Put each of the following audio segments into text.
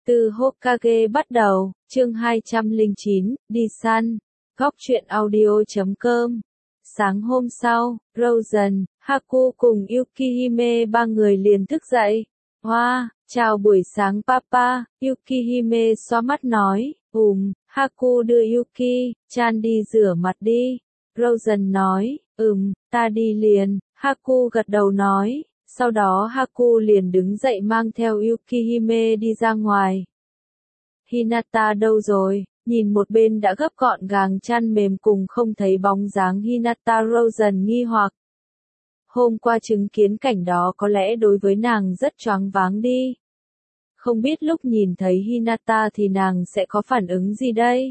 Từ Hokage bắt đầu, chương 209, đi săn. Góc truyện audio.com. Sáng hôm sau, Rosen, Haku cùng Yukihime ba người liền thức dậy. Hoa, chào buổi sáng papa, Yukihime xoa mắt nói. Haku đưa Yuki-chan đi rửa mặt đi. Rosen nói, ta đi liền, Haku gật đầu nói. Sau đó Haku liền đứng dậy mang theo Yukihime đi ra ngoài. Hinata đâu rồi? Nhìn một bên đã gấp gọn gàng chăn mềm cùng không thấy bóng dáng Hinata, Rosen nghi hoặc. Hôm qua chứng kiến cảnh đó có lẽ đối với nàng rất choáng váng đi. Không biết lúc nhìn thấy Hinata thì nàng sẽ có phản ứng gì đây?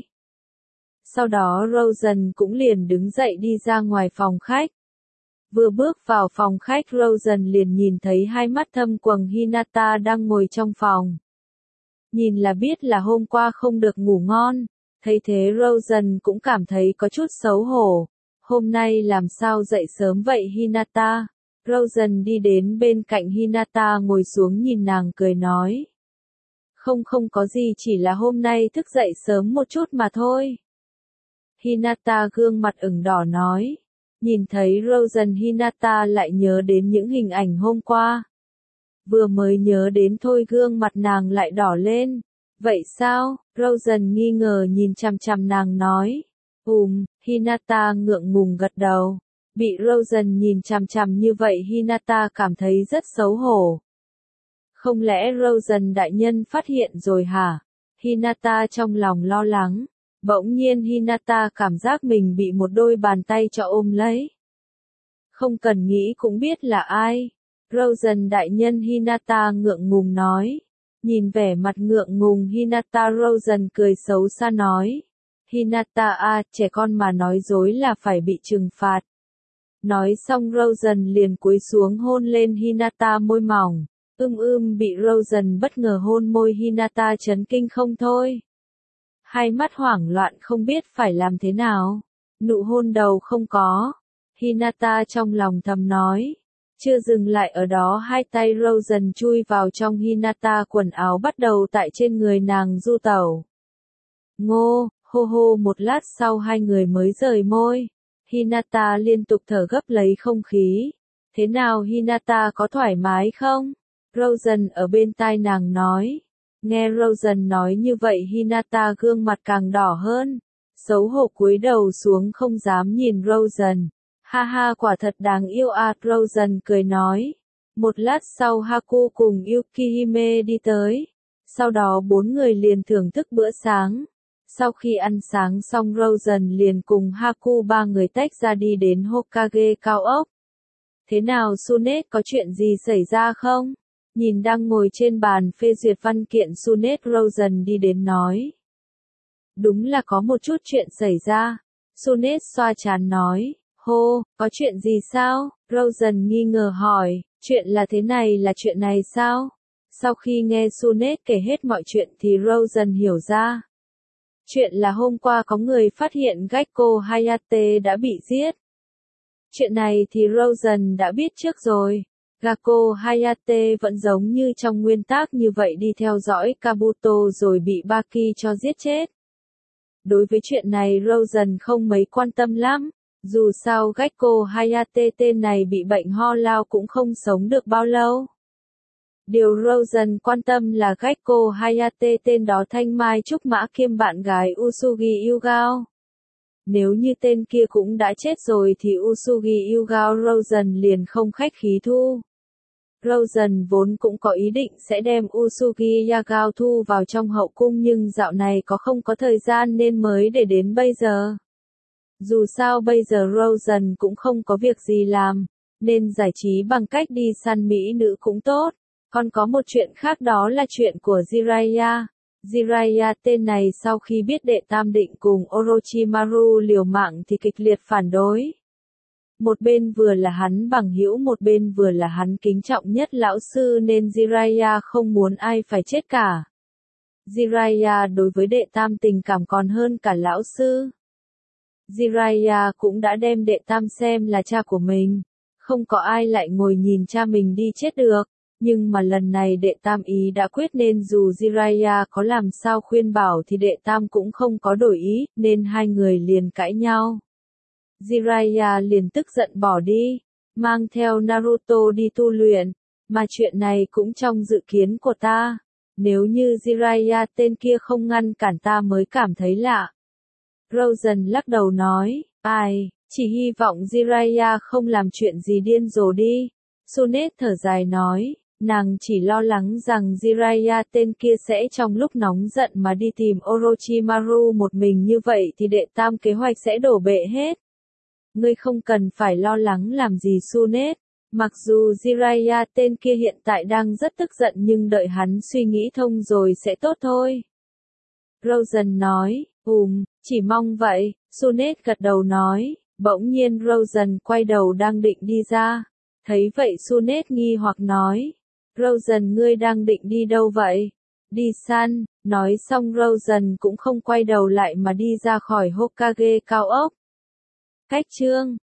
Sau đó Rosen cũng liền đứng dậy đi ra ngoài phòng khách. Vừa bước vào phòng khách Rosen liền nhìn thấy hai mắt thâm quầng Hinata đang ngồi trong phòng. Nhìn là biết là hôm qua không được ngủ ngon, thấy thế Rosen cũng cảm thấy có chút xấu hổ. Hôm nay làm sao dậy sớm vậy Hinata? Rosen đi đến bên cạnh Hinata ngồi xuống nhìn nàng cười nói. Không có gì, chỉ là hôm nay thức dậy sớm một chút mà thôi. Hinata gương mặt ửng đỏ nói. Nhìn thấy Rosen, Hinata lại nhớ đến những hình ảnh hôm qua. Vừa mới nhớ đến thôi gương mặt nàng lại đỏ lên. Vậy sao? Rosen nghi ngờ nhìn chằm chằm nàng nói. Hinata ngượng ngùng gật đầu. Bị Rosen nhìn chằm chằm như vậy Hinata cảm thấy rất xấu hổ. Không lẽ Rosen đại nhân phát hiện rồi hả? Hinata trong lòng lo lắng. Bỗng nhiên Hinata cảm giác mình bị một đôi bàn tay cho ôm lấy. Không cần nghĩ cũng biết là ai. Rosen đại nhân, Hinata ngượng ngùng nói. Nhìn vẻ mặt ngượng ngùng Hinata, Rosen cười xấu xa nói. Hinata trẻ con mà nói dối là phải bị trừng phạt. Nói xong Rosen liền cúi xuống hôn lên Hinata môi mỏng. Bị Rosen bất ngờ hôn môi Hinata chấn kinh không thôi. Hai mắt hoảng loạn không biết phải làm thế nào. Nụ hôn đầu không có. Hinata trong lòng thầm nói. Chưa dừng lại ở đó, hai tay Rosen chui vào trong Hinata quần áo bắt đầu tại trên người nàng du tẩu. Ngô, hô một lát sau hai người mới rời môi. Hinata liên tục thở gấp lấy không khí. Thế nào Hinata, có thoải mái không? Rosen ở bên tai nàng nói. Nghe Rosen nói như vậy Hinata gương mặt càng đỏ hơn. Xấu hổ cúi đầu xuống không dám nhìn Rosen. Ha quả thật đáng yêu Rosen cười nói. Một lát sau Haku cùng Yukihime đi tới. Sau đó bốn người liền thưởng thức bữa sáng. Sau khi ăn sáng xong Rosen liền cùng Haku ba người tách ra đi đến Hokage cao ốc. Thế nào Sune, có chuyện gì xảy ra không? Nhìn đang ngồi trên bàn phê duyệt văn kiện Sune, Rosen đi đến nói. Đúng là có một chút chuyện xảy ra. Sune xoa trán nói. Có chuyện gì sao? Rosen nghi ngờ hỏi. Chuyện là thế này, là chuyện này sao? Sau khi nghe Sune kể hết mọi chuyện thì Rosen hiểu ra. Chuyện là hôm qua có người phát hiện Gekko Hayate đã bị giết. Chuyện này thì Rosen đã biết trước rồi. Gekko Hayate vẫn giống như trong nguyên tác như vậy đi theo dõi Kabuto rồi bị Baki cho giết chết. Đối với chuyện này Rosen không mấy quan tâm lắm. Dù sao Gekko Hayate tên này bị bệnh ho lao cũng không sống được bao lâu. Điều Rosen quan tâm là Gekko Hayate tên đó thanh mai trúc mã kiêm bạn gái Usugi Yugao. Nếu như tên kia cũng đã chết rồi thì Usugi Yugao Rosen liền không khách khí thu. Rosen vốn cũng có ý định sẽ đem Usugi Yugao thu vào trong hậu cung nhưng dạo này không có thời gian nên mới để đến bây giờ. Dù sao bây giờ Rosen cũng không có việc gì làm, nên giải trí bằng cách đi săn mỹ nữ cũng tốt. Còn có một chuyện khác đó là chuyện của Jiraiya. Jiraiya tên này sau khi biết đệ tam định cùng Orochimaru liều mạng thì kịch liệt phản đối. Một bên vừa là hắn bằng hữu, một bên vừa là hắn kính trọng nhất lão sư nên Jiraiya không muốn ai phải chết cả. Jiraiya đối với đệ tam tình cảm còn hơn cả lão sư. Jiraiya cũng đã đem đệ tam xem là cha của mình. Không có ai lại ngồi nhìn cha mình đi chết được. Nhưng mà lần này đệ tam ý đã quyết nên dù Jiraiya có làm sao khuyên bảo thì đệ tam cũng không có đổi ý, nên hai người liền cãi nhau. Jiraiya liền tức giận bỏ đi, mang theo Naruto đi tu luyện, mà chuyện này cũng trong dự kiến của ta. Nếu như Jiraiya tên kia không ngăn cản ta mới cảm thấy lạ. Rosen lắc đầu nói, ai, chỉ hy vọng Jiraiya không làm chuyện gì điên rồ đi. Tsunade thở dài nói, nàng chỉ lo lắng rằng Jiraiya tên kia sẽ trong lúc nóng giận mà đi tìm Orochimaru một mình, như vậy thì đệ tam kế hoạch sẽ đổ bể hết. Ngươi không cần phải lo lắng làm gì Tsunade. Mặc dù Jiraiya tên kia hiện tại đang rất tức giận nhưng đợi hắn suy nghĩ thông rồi sẽ tốt thôi. Rosen nói, chỉ mong vậy. Tsunade gật đầu nói, bỗng nhiên Rosen quay đầu đang định đi ra. Thấy vậy Tsunade nghi hoặc nói, Rosen ngươi đang định đi đâu vậy? Đi săn. Nói xong Rosen cũng không quay đầu lại mà đi ra khỏi Hokage cao ốc. Cách chương